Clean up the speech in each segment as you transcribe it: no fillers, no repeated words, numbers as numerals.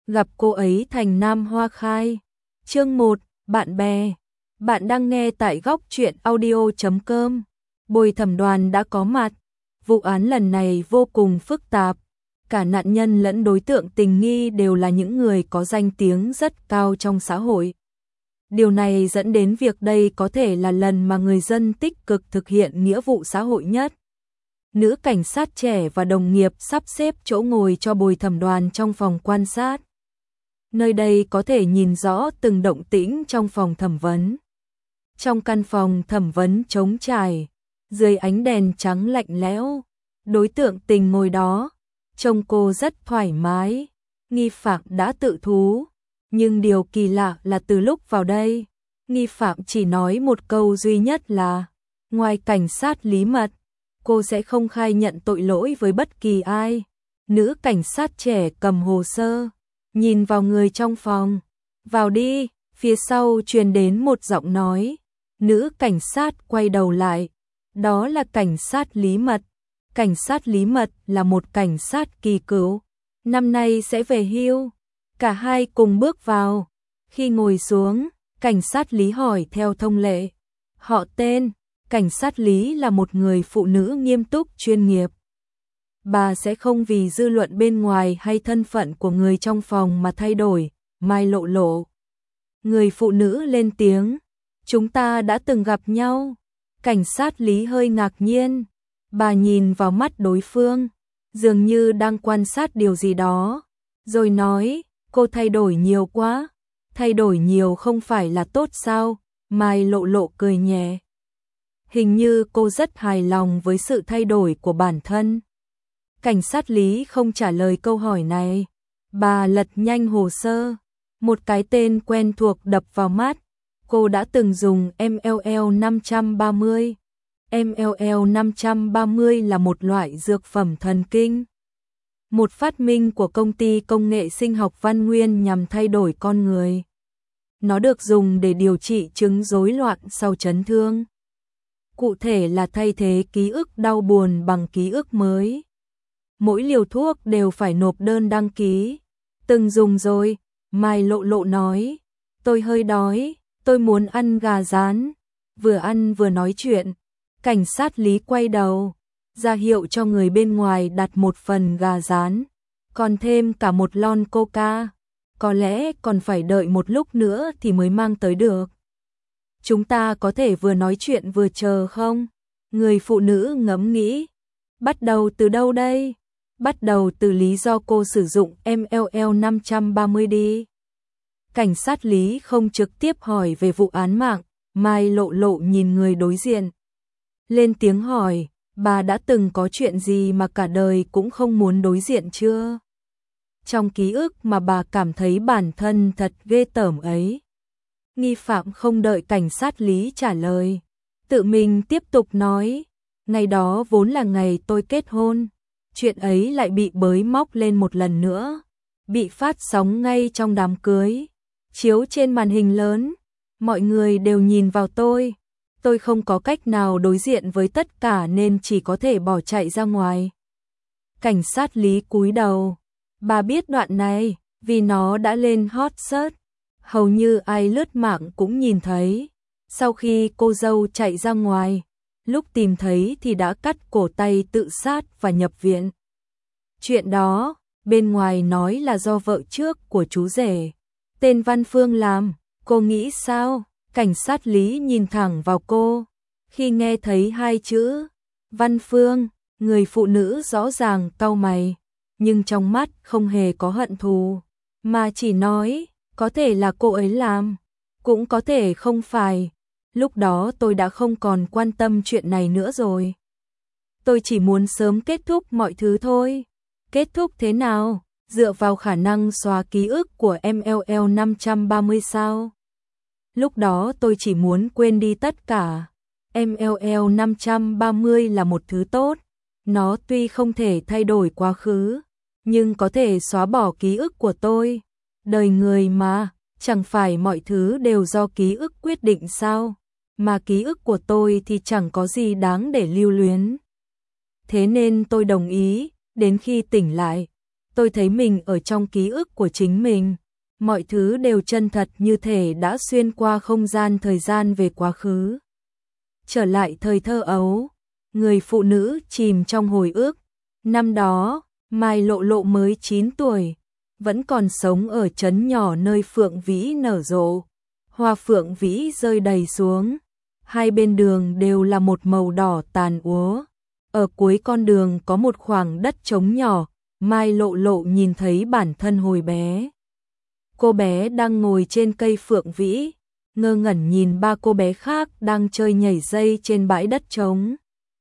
gặp cô ấy thành Nam Hoa Khai. Chương 1, bạn bè. Bạn đang nghe tại góc truyện audio.com. Bồi thẩm đoàn đã có mặt. Vụ án lần này vô cùng phức tạp. Cả nạn nhân lẫn đối tượng tình nghi đều là những người có danh tiếng rất cao trong xã hội. Điều này dẫn đến việc đây có thể là lần mà người dân tích cực thực hiện nghĩa vụ xã hội nhất. Nữ cảnh sát trẻ và đồng nghiệp sắp xếp chỗ ngồi cho bồi thẩm đoàn trong phòng quan sát. Nơi đây có thể nhìn rõ từng động tĩnh trong phòng thẩm vấn. Trong căn phòng thẩm vấn trống trải, dưới ánh đèn trắng lạnh lẽo, đối tượng tình ngồi đó, trông cô rất thoải mái. Nghi phạm đã tự thú, nhưng điều kỳ lạ là từ lúc vào đây, nghi phạm chỉ nói một câu duy nhất là: ngoài cảnh sát Lý Mật, cô sẽ không khai nhận tội lỗi với bất kỳ ai. Nữ cảnh sát trẻ cầm hồ sơ, nhìn vào người trong phòng. Vào đi, phía sau truyền đến một giọng nói. Nữ cảnh sát quay đầu lại. Đó là cảnh sát Lý Mật. Cảnh sát Lý Mật là một cảnh sát kỳ cựu, năm nay sẽ về hưu. Cả hai cùng bước vào. Khi ngồi xuống, cảnh sát Lý hỏi theo thông lệ: họ tên? Cảnh sát Lý là một người phụ nữ nghiêm túc chuyên nghiệp. Bà sẽ không vì dư luận bên ngoài hay thân phận của người trong phòng mà thay đổi. Mai Lộ Lộ. Người phụ nữ lên tiếng: chúng ta đã từng gặp nhau. Cảnh sát Lý hơi ngạc nhiên. Bà nhìn vào mắt đối phương, dường như đang quan sát điều gì đó, rồi nói: cô thay đổi nhiều quá. Thay đổi nhiều không phải là tốt sao? Mai Lộ Lộ cười nhẹ. Hình như cô rất hài lòng với sự thay đổi của bản thân. Cảnh sát Lý không trả lời câu hỏi này. Bà lật nhanh hồ sơ. Một cái tên quen thuộc đập vào mắt. Cô đã từng dùng MLL 530. MLL 530 là một loại dược phẩm thần kinh. Một phát minh của công ty công nghệ sinh học Văn Nguyên nhằm thay đổi con người. Nó được dùng để điều trị chứng rối loạn sau chấn thương. Cụ thể là thay thế ký ức đau buồn bằng ký ức mới. Mỗi liều thuốc đều phải nộp đơn đăng ký. Từng dùng rồi, Mai Lộ Lộ nói. Tôi hơi đói, tôi muốn ăn gà rán. Vừa ăn vừa nói chuyện, cảnh sát Lý quay đầu, ra hiệu cho người bên ngoài đặt một phần gà rán, còn thêm cả một lon coca. Có lẽ còn phải đợi một lúc nữa thì mới mang tới được. Chúng ta có thể vừa nói chuyện vừa chờ không? Người phụ nữ ngẫm nghĩ. Bắt đầu từ đâu đây? Bắt đầu từ lý do cô sử dụng MLL 530 đi. Cảnh sát Lý không trực tiếp hỏi về vụ án mạng. Mai Lộ Lộ nhìn người đối diện, lên tiếng hỏi: bà đã từng có chuyện gì mà cả đời cũng không muốn đối diện chưa? Trong ký ức mà bà cảm thấy bản thân thật ghê tởm ấy. Nghi phạm không đợi cảnh sát Lý trả lời, tự mình tiếp tục nói: ngày đó vốn là ngày tôi kết hôn. Chuyện ấy lại bị bới móc lên một lần nữa, bị phát sóng ngay trong đám cưới, chiếu trên màn hình lớn. Mọi người đều nhìn vào tôi. Tôi không có cách nào đối diện với tất cả nên chỉ có thể bỏ chạy ra ngoài. Cảnh sát Lý cúi đầu. Bà biết đoạn này, vì nó đã lên hot search. Hầu như ai lướt mạng cũng nhìn thấy. Sau khi cô dâu chạy ra ngoài, lúc tìm thấy thì đã cắt cổ tay tự sát và nhập viện. Chuyện đó, bên ngoài nói là do vợ trước của chú rể, tên Văn Phương làm. Cô nghĩ sao? Cảnh sát Lý nhìn thẳng vào cô. Khi nghe thấy hai chữ Văn Phương, người phụ nữ rõ ràng cau mày, nhưng trong mắt không hề có hận thù, mà chỉ nói: có thể là cô ấy làm, cũng có thể không phải. Lúc đó tôi đã không còn quan tâm chuyện này nữa rồi. Tôi chỉ muốn sớm kết thúc mọi thứ thôi. Kết thúc thế nào? Dựa vào khả năng xóa ký ức của MLL 530 sao? Lúc đó tôi chỉ muốn quên đi tất cả. MLL 530 là một thứ tốt. Nó tuy không thể thay đổi quá khứ, nhưng có thể xóa bỏ ký ức của tôi. Đời người mà, chẳng phải mọi thứ đều do ký ức quyết định sao? Mà ký ức của tôi thì chẳng có gì đáng để lưu luyến. Thế nên tôi đồng ý, đến khi tỉnh lại, Tôi thấy mình ở trong ký ức của chính mình. Mọi thứ đều chân thật như thể đã xuyên qua không gian thời gian về quá khứ. Trở lại thời thơ ấu, người phụ nữ chìm trong hồi ức. Năm đó, Mai Lộ Lộ mới 9 tuổi, vẫn còn sống ở trấn nhỏ nơi phượng vĩ nở rộ. Hoa phượng vĩ rơi đầy xuống. Hai bên đường đều là một màu đỏ tàn úa. Ở cuối con đường có một khoảng đất trống nhỏ, Mai Lộ Lộ nhìn thấy bản thân hồi bé. Cô bé đang ngồi trên cây phượng vĩ, ngơ ngẩn nhìn ba cô bé khác đang chơi nhảy dây trên bãi đất trống.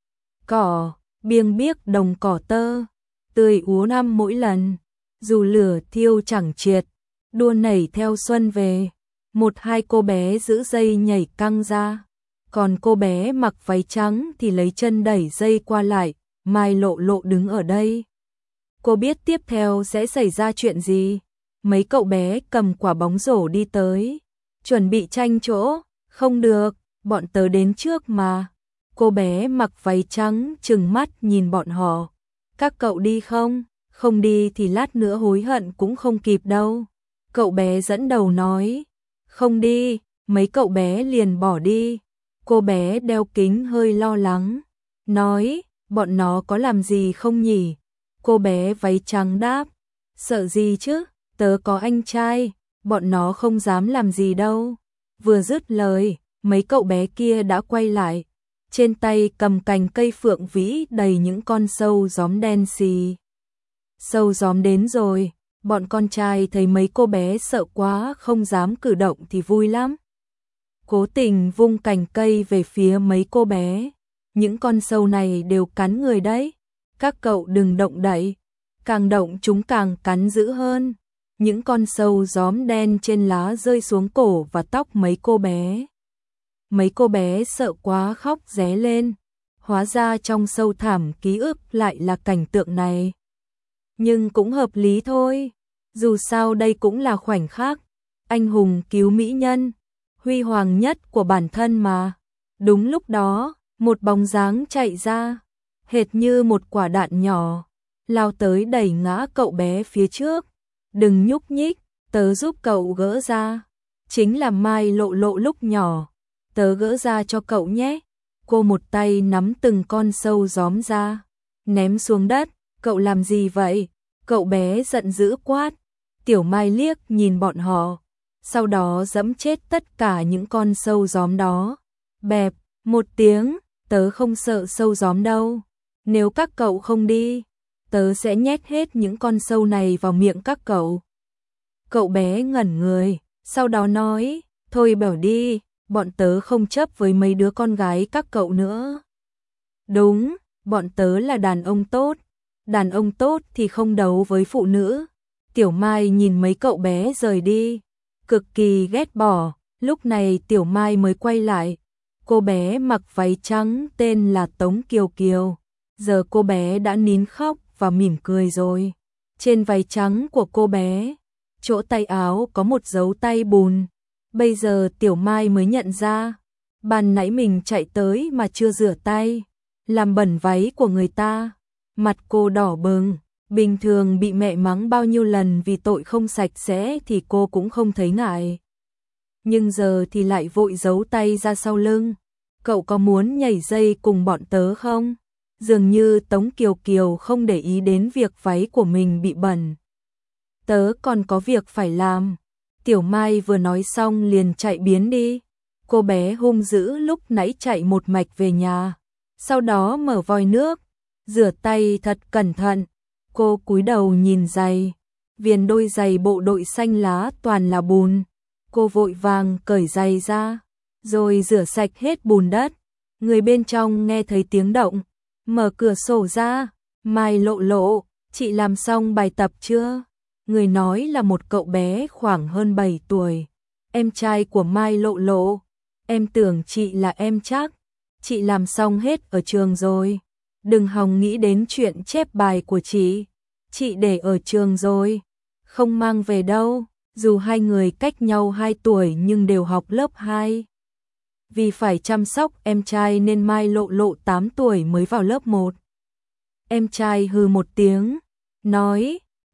Cỏ, biêng biếc đồng cỏ tơ, tươi úa năm mỗi lần, dù lửa thiêu chẳng triệt, đua nảy theo xuân về. Một hai cô bé giữ dây nhảy căng ra, còn cô bé mặc váy trắng thì lấy chân đẩy dây qua lại. Mai Lộ Lộ đứng ở đây. Cô biết tiếp theo sẽ xảy ra chuyện gì. Mấy cậu bé cầm quả bóng rổ đi tới, chuẩn bị tranh chỗ. Không được, bọn tớ đến trước mà. Cô bé mặc váy trắng trừng mắt nhìn bọn họ. Các cậu đi không? Không đi thì lát nữa hối hận cũng không kịp đâu. Cậu bé dẫn đầu nói. Không đi, mấy cậu bé liền bỏ đi. Cô bé đeo kính hơi lo lắng, nói, bọn nó có làm gì không nhỉ? Cô bé váy trắng đáp, sợ gì chứ, tớ có anh trai, bọn nó không dám làm gì đâu. Vừa dứt lời, mấy cậu bé kia đã quay lại, trên tay cầm cành cây phượng vĩ đầy những con sâu gióm đen xì. Sâu gióm đến rồi, bọn con trai thấy mấy cô bé sợ quá không dám cử động thì vui lắm. Cố tình vung cành cây về phía mấy cô bé. Những con sâu này đều cắn người đấy. Các cậu đừng động đậy. Càng động chúng càng cắn dữ hơn. Những con sâu gióm đen trên lá rơi xuống cổ và tóc mấy cô bé. Mấy cô bé sợ quá khóc ré lên. Hóa ra trong sâu thẳm ký ức lại là cảnh tượng này. Nhưng cũng hợp lý thôi. Dù sao đây cũng là khoảnh khắc anh hùng cứu mỹ nhân, huy hoàng nhất của bản thân mà. Đúng lúc đó, một bóng dáng chạy ra, hệt như một quả đạn nhỏ, lao tới đẩy ngã cậu bé phía trước. Đừng nhúc nhích, tớ giúp cậu gỡ ra. Chính là Mai Lộ Lộ lúc nhỏ. Tớ gỡ ra cho cậu nhé. Cô một tay nắm từng con sâu gióm ra, ném xuống đất. Cậu làm gì vậy? Cậu bé giận dữ quát. Tiểu Mai liếc nhìn bọn họ, sau đó giẫm chết tất cả những con sâu gióm đó. Bẹp, một tiếng, tớ không sợ sâu gióm đâu. Nếu các cậu không đi, tớ sẽ nhét hết những con sâu này vào miệng các cậu. Cậu bé ngẩn người, sau đó nói, thôi bảo đi, bọn tớ không chấp với mấy đứa con gái các cậu nữa. Đúng, bọn tớ là đàn ông tốt. Đàn ông tốt thì không đấu với phụ nữ. Tiểu Mai nhìn mấy cậu bé rời đi, cực kỳ ghét bỏ. Lúc này Tiểu Mai mới quay lại. Cô bé mặc váy trắng tên là Tống Kiều Kiều. Giờ cô bé đã nín khóc và mỉm cười rồi. Trên váy trắng của cô bé, chỗ tay áo có một dấu tay bùn. Bây giờ Tiểu Mai mới nhận ra, ban nãy mình chạy tới mà chưa rửa tay, làm bẩn váy của người ta. Mặt cô đỏ bừng. Bình thường bị mẹ mắng bao nhiêu lần vì tội không sạch sẽ thì cô cũng không thấy ngại. Nhưng giờ thì lại vội giấu tay ra sau lưng. Cậu có muốn nhảy dây cùng bọn tớ không? Dường như Tống Kiều Kiều không để ý đến việc váy của mình bị bẩn. Tớ còn có việc phải làm. Tiểu Mai vừa nói xong liền chạy biến đi. Cô bé hung dữ lúc nãy chạy một mạch về nhà. Sau đó mở vòi nước, rửa tay thật cẩn thận. Cô cúi đầu nhìn giày, viền đôi giày bộ đội xanh lá toàn là bùn. Cô vội vàng cởi giày ra, rồi rửa sạch hết bùn đất. Người bên trong nghe thấy tiếng động, mở cửa sổ ra. Mai Lộ Lộ, chị làm xong bài tập chưa? Người nói là một cậu bé khoảng hơn 7 tuổi, em trai của Mai Lộ Lộ. Em tưởng chị là em chắc, chị làm xong hết ở trường rồi. Đừng hòng nghĩ đến chuyện chép bài của chị để ở trường rồi, không mang về đâu. Dù hai người cách nhau 2 tuổi nhưng đều học lớp 2. Vì phải chăm sóc em trai nên Mai Lộ Lộ 8 tuổi mới vào lớp 1. Em trai hừ một tiếng, nói,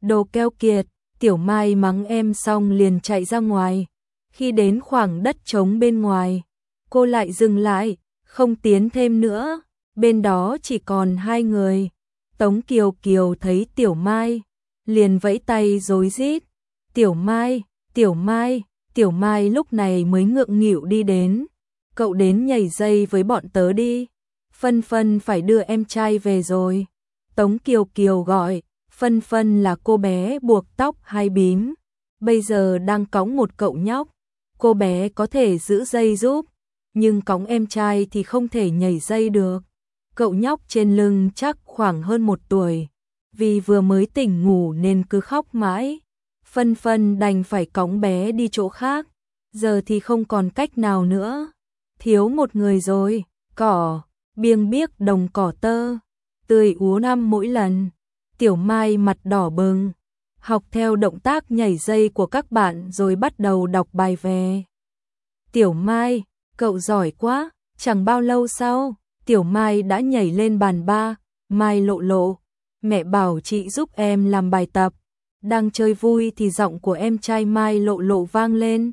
Đồ keo kiệt, Tiểu Mai mắng em xong liền chạy ra ngoài. Khi đến khoảng đất trống bên ngoài, cô lại dừng lại, không tiến thêm nữa. Bên đó chỉ còn hai người. Tống Kiều Kiều thấy Tiểu Mai, liền vẫy tay rối rít. Tiểu Mai, Tiểu Mai, Tiểu Mai lúc này mới ngượng nghịu đi đến. Cậu đến nhảy dây với bọn tớ đi. Phân Phân phải đưa em trai về rồi. Tống Kiều Kiều gọi. Phân Phân là cô bé buộc tóc hai bím, bây giờ đang cõng một cậu nhóc. Cô bé có thể giữ dây giúp, nhưng cõng em trai thì không thể nhảy dây được. Cậu nhóc trên lưng chắc khoảng hơn 1 tuổi, vì vừa mới tỉnh ngủ nên cứ khóc mãi. Phân Phân đành phải cõng bé đi chỗ khác, giờ thì không còn cách nào nữa. Thiếu một người rồi, cỏ, biêng biếc đồng cỏ tơ, tươi úa năm mỗi lần. Tiểu Mai mặt đỏ bừng, học theo động tác nhảy dây của các bạn rồi bắt đầu đọc bài về. Tiểu Mai, cậu giỏi quá, chẳng bao lâu sau, Tiểu Mai đã nhảy lên bàn ba. Mai Lộ Lộ, mẹ bảo chị giúp em làm bài tập. Đang chơi vui thì giọng của em trai Mai Lộ Lộ vang lên.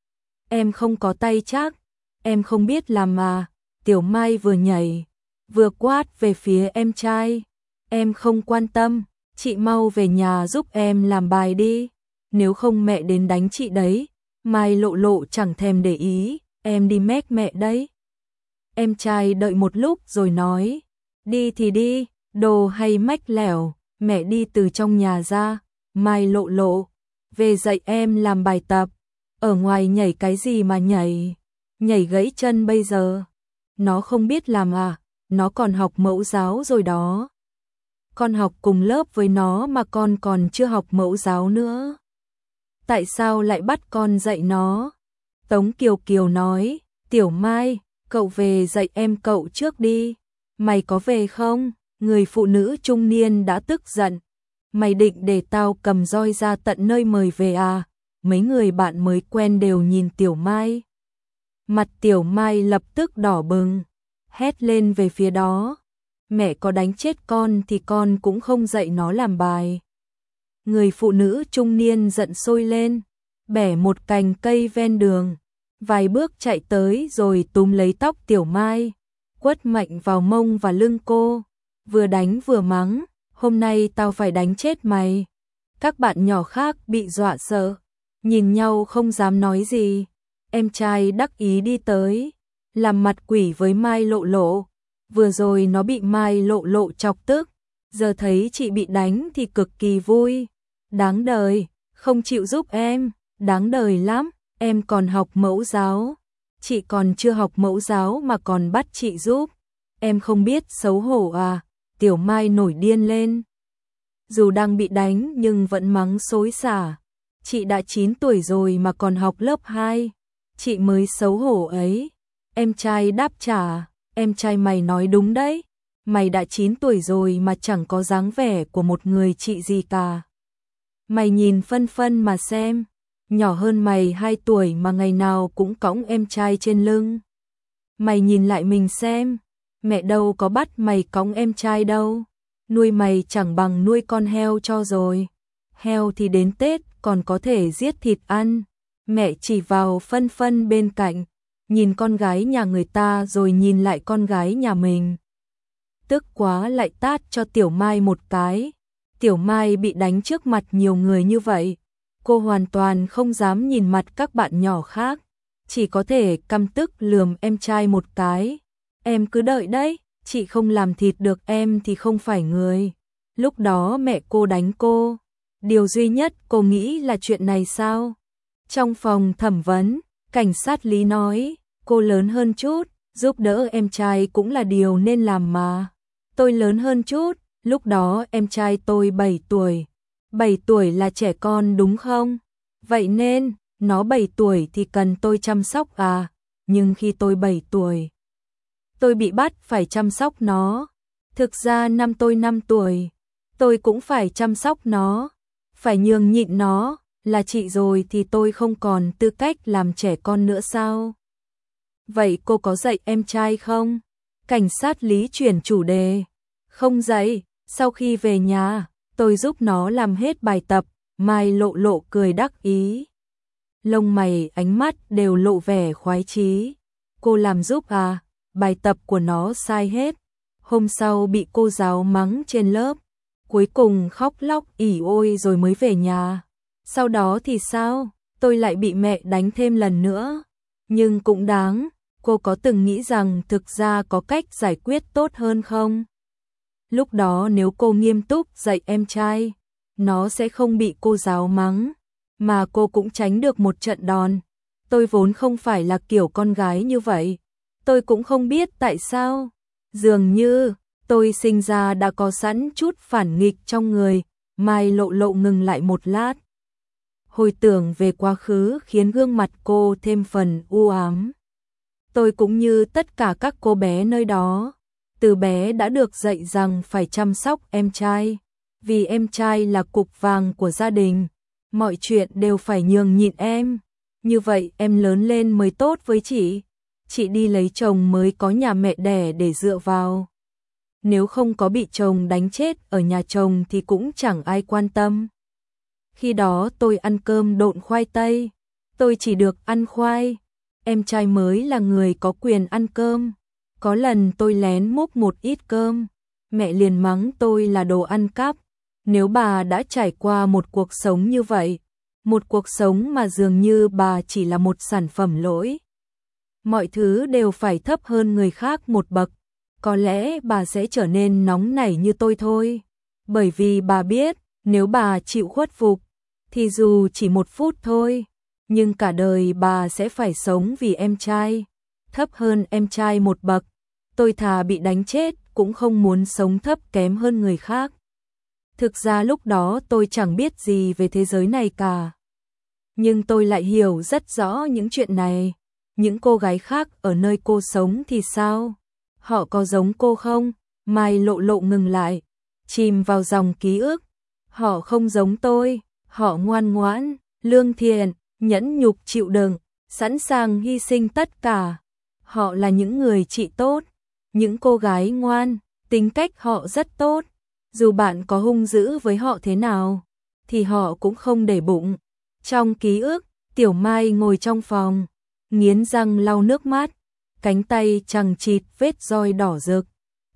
Em không có tay chắc, em không biết làm mà. Tiểu Mai vừa nhảy, vừa quát về phía em trai. Em không quan tâm, chị mau về nhà giúp em làm bài đi, nếu không mẹ đến đánh chị đấy. Mai Lộ Lộ chẳng thèm để ý, em đi mét mẹ đấy. Em trai đợi một lúc rồi nói, đi thì đi, đồ hay mách lẻo, mẹ đi từ trong nhà ra. Mai Lộ Lộ, về dạy em làm bài tập, ở ngoài nhảy cái gì mà nhảy, nhảy gãy chân bây giờ. Nó không biết làm à, nó còn học mẫu giáo rồi đó. Con học cùng lớp với nó mà con còn chưa học mẫu giáo nữa. Tại sao lại bắt con dạy nó? Tống Kiều Kiều nói, Tiểu Mai, cậu về dạy em cậu trước đi. Mày có về không? Người phụ nữ trung niên đã tức giận. Mày định để tao cầm roi ra tận nơi mời về à? Mấy người bạn mới quen đều nhìn Tiểu Mai. Mặt Tiểu Mai lập tức đỏ bừng, hét lên về phía đó. Mẹ có đánh chết con thì con cũng không dạy nó làm bài. Người phụ nữ trung niên giận sôi lên, bẻ một cành cây ven đường, vài bước chạy tới rồi túm lấy tóc Tiểu Mai, quất mạnh vào mông và lưng cô, vừa đánh vừa mắng, hôm nay tao phải đánh chết mày. Các bạn nhỏ khác bị dọa sợ, nhìn nhau không dám nói gì. Em trai đắc ý đi tới, làm mặt quỷ với Mai Lộ Lộ. Vừa rồi nó bị Mai Lộ Lộ chọc tức, giờ thấy chị bị đánh thì cực kỳ vui. Đáng đời, không chịu giúp em, đáng đời lắm, em còn học mẫu giáo. Chị còn chưa học mẫu giáo mà còn bắt chị giúp. Em không biết xấu hổ à? Tiểu Mai nổi điên lên. Dù đang bị đánh nhưng vẫn mắng xối xả. Chị đã 9 tuổi rồi mà còn học lớp 2. Chị mới xấu hổ ấy. Em trai đáp trả. Em trai mày nói đúng đấy, mày đã 9 tuổi rồi mà chẳng có dáng vẻ của một người chị gì cả. Mày nhìn Phân Phân mà xem, nhỏ hơn mày 2 tuổi mà ngày nào cũng cõng em trai trên lưng. Mày nhìn lại mình xem, mẹ đâu có bắt mày cõng em trai đâu, nuôi mày chẳng bằng nuôi con heo cho rồi. Heo thì đến Tết còn có thể giết thịt ăn. Mẹ chỉ vào Phân Phân bên cạnh, nhìn con gái nhà người ta rồi nhìn lại con gái nhà mình. Tức quá lại tát cho Tiểu Mai một cái. Tiểu Mai bị đánh trước mặt nhiều người như vậy, cô hoàn toàn không dám nhìn mặt các bạn nhỏ khác, chỉ có thể căm tức lườm em trai một cái. Em cứ đợi đấy, chị không làm thịt được em thì không phải người. Lúc đó mẹ cô đánh cô, điều duy nhất cô nghĩ là chuyện này sao? Trong phòng thẩm vấn, cảnh sát Lý nói, cô lớn hơn chút, giúp đỡ em trai cũng là điều nên làm mà. Tôi lớn hơn chút, lúc đó em trai tôi 7 tuổi. 7 tuổi là trẻ con đúng không? Vậy nên, nó 7 tuổi thì cần tôi chăm sóc à? Nhưng khi tôi 7 tuổi, tôi bị bắt phải chăm sóc nó. Thực ra năm tôi 5 tuổi, tôi cũng phải chăm sóc nó, phải nhường nhịn nó. Là chị rồi thì tôi không còn tư cách làm trẻ con nữa sao? Vậy cô có dạy em trai không? Cảnh sát Lý chuyển chủ đề. Không dạy, sau khi về nhà, tôi giúp nó làm hết bài tập, Mai Lộ Lộ cười đắc ý. Lông mày ánh mắt đều lộ vẻ khoái chí. Cô làm giúp à? Bài tập của nó sai hết. Hôm sau bị cô giáo mắng trên lớp. Cuối cùng khóc lóc ỉ ôi rồi mới về nhà. Sau đó thì sao? Tôi lại bị mẹ đánh thêm lần nữa. Nhưng cũng đáng. Cô có từng nghĩ rằng thực ra có cách giải quyết tốt hơn không? Lúc đó nếu cô nghiêm túc dạy em trai, nó sẽ không bị cô giáo mắng, mà cô cũng tránh được một trận đòn. Tôi vốn không phải là kiểu con gái như vậy. Tôi cũng không biết tại sao. Dường như tôi sinh ra đã có sẵn chút phản nghịch trong người. Mai Lộ Lộ ngừng lại một lát. Hồi tưởng về quá khứ khiến gương mặt cô thêm phần u ám. Tôi cũng như tất cả các cô bé nơi đó. Từ bé đã được dạy rằng phải chăm sóc em trai. Vì em trai là cục vàng của gia đình. Mọi chuyện đều phải nhường nhịn em. Như vậy em lớn lên mới tốt với chị. Chị đi lấy chồng mới có nhà mẹ đẻ để dựa vào. Nếu không có bị chồng đánh chết ở nhà chồng thì cũng chẳng ai quan tâm. Khi đó tôi ăn cơm độn khoai tây. Tôi chỉ được ăn khoai. Em trai mới là người có quyền ăn cơm. Có lần tôi lén múc một ít cơm. Mẹ liền mắng tôi là đồ ăn cắp. Nếu bà đã trải qua một cuộc sống như vậy, một cuộc sống mà dường như bà chỉ là một sản phẩm lỗi, mọi thứ đều phải thấp hơn người khác một bậc, có lẽ bà sẽ trở nên nóng nảy như tôi thôi. Bởi vì bà biết, nếu bà chịu khuất phục, thì dù chỉ một phút thôi, nhưng cả đời bà sẽ phải sống vì em trai, thấp hơn em trai một bậc. Tôi thà bị đánh chết cũng không muốn sống thấp kém hơn người khác. Thực ra lúc đó tôi chẳng biết gì về thế giới này cả. Nhưng tôi lại hiểu rất rõ những chuyện này. Những cô gái khác ở nơi cô sống thì sao? Họ có giống cô không? Mai Lộ Lộ ngừng lại, chìm vào dòng ký ức. Họ không giống tôi, họ ngoan ngoãn, lương thiện, nhẫn nhục chịu đựng, sẵn sàng hy sinh tất cả. Họ là những người chị tốt, những cô gái ngoan, tính cách họ rất tốt. Dù bạn có hung dữ với họ thế nào, thì họ cũng không để bụng. Trong ký ức, Tiểu Mai ngồi trong phòng, nghiến răng lau nước mắt, cánh tay chằng chịt vết roi đỏ rực.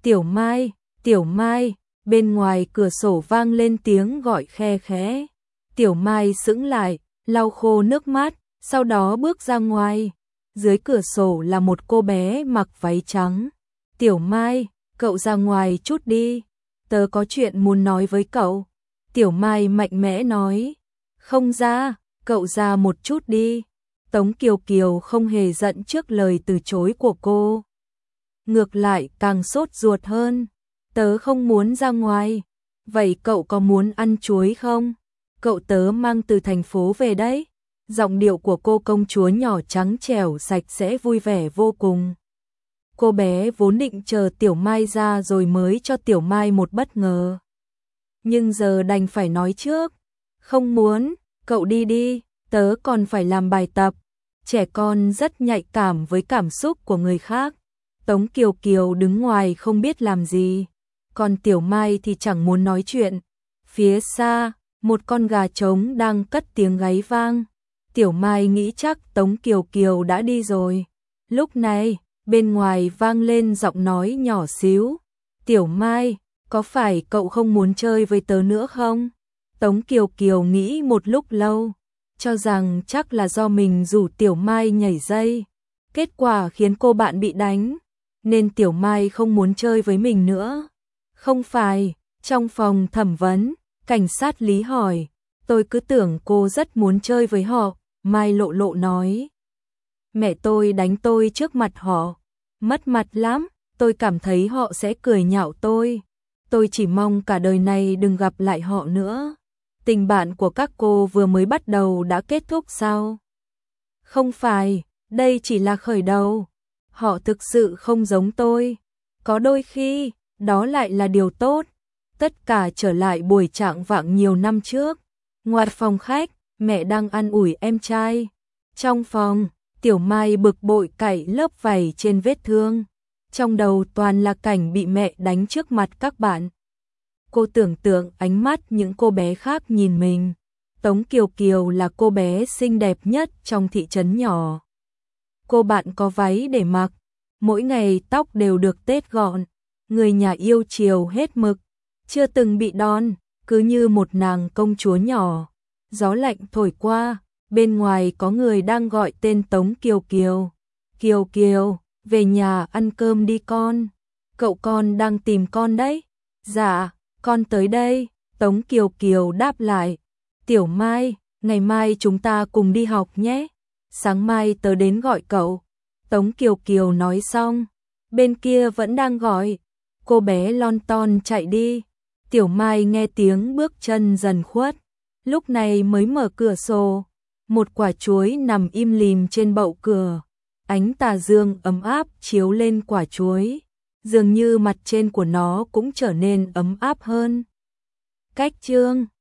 Tiểu Mai, bên ngoài cửa sổ vang lên tiếng gọi khe khẽ. Tiểu Mai sững lại, lau khô nước mắt, sau đó bước ra ngoài. Dưới cửa sổ là một cô bé mặc váy trắng. Tiểu Mai, cậu ra ngoài chút đi. Tớ có chuyện muốn nói với cậu. Tiểu Mai mạnh mẽ nói. Không ra, cậu ra một chút đi. Tống Kiều Kiều không hề giận trước lời từ chối của cô. Ngược lại càng sốt ruột hơn. Tớ không muốn ra ngoài. Vậy cậu có muốn ăn chuối không? Cậu tớ mang từ thành phố về đấy. Giọng điệu của cô công chúa nhỏ trắng trẻo sạch sẽ vui vẻ vô cùng. Cô bé vốn định chờ Tiểu Mai ra rồi mới cho Tiểu Mai một bất ngờ. Nhưng giờ đành phải nói trước. Không muốn, cậu đi đi, tớ còn phải làm bài tập. Trẻ con rất nhạy cảm với cảm xúc của người khác. Tống Kiều Kiều đứng ngoài không biết làm gì. Còn Tiểu Mai thì chẳng muốn nói chuyện. Phía xa, một con gà trống đang cất tiếng gáy vang. Tiểu Mai nghĩ chắc Tống Kiều Kiều đã đi rồi. Lúc này, bên ngoài vang lên giọng nói nhỏ xíu. Tiểu Mai, có phải cậu không muốn chơi với tớ nữa không? Tống Kiều Kiều nghĩ một lúc lâu, cho rằng chắc là do mình rủ Tiểu Mai nhảy dây. Kết quả khiến cô bạn bị đánh, nên Tiểu Mai không muốn chơi với mình nữa. Không phải, trong phòng thẩm vấn, cảnh sát Lý hỏi, tôi cứ tưởng cô rất muốn chơi với họ, Mai Lộ Lộ nói. Mẹ tôi đánh tôi trước mặt họ, mất mặt lắm, tôi cảm thấy họ sẽ cười nhạo tôi. Tôi chỉ mong cả đời này đừng gặp lại họ nữa. Tình bạn của các cô vừa mới bắt đầu đã kết thúc sao? Không phải, đây chỉ là khởi đầu. Họ thực sự không giống tôi. Có đôi khi, đó lại là điều tốt. Tất cả trở lại buổi trạng vạng nhiều năm trước. Ngoài phòng khách, mẹ đang an ủi em trai. Trong phòng, Tiểu Mai bực bội cạy lớp vảy trên vết thương. Trong đầu toàn là cảnh bị mẹ đánh trước mặt các bạn. Cô tưởng tượng ánh mắt những cô bé khác nhìn mình. Tống Kiều Kiều là cô bé xinh đẹp nhất trong thị trấn nhỏ. Cô bạn có váy để mặc, mỗi ngày tóc đều được tết gọn, người nhà yêu chiều hết mực, chưa từng bị đòn, cứ như một nàng công chúa nhỏ. Gió lạnh thổi qua, bên ngoài có người đang gọi tên Tống Kiều Kiều. Kiều Kiều, về nhà ăn cơm đi con. Cậu con đang tìm con đấy. Dạ, con tới đây. Tống Kiều Kiều đáp lại. Tiểu Mai, ngày mai chúng ta cùng đi học nhé. Sáng mai tớ đến gọi cậu. Tống Kiều Kiều nói xong, bên kia vẫn đang gọi. Cô bé lon ton chạy đi. Tiểu Mai nghe tiếng bước chân dần khuất, lúc này mới mở cửa sổ. Một quả chuối nằm im lìm trên bậu cửa. Ánh tà dương ấm áp chiếu lên quả chuối, dường như mặt trên của nó cũng trở nên ấm áp hơn. Cách chương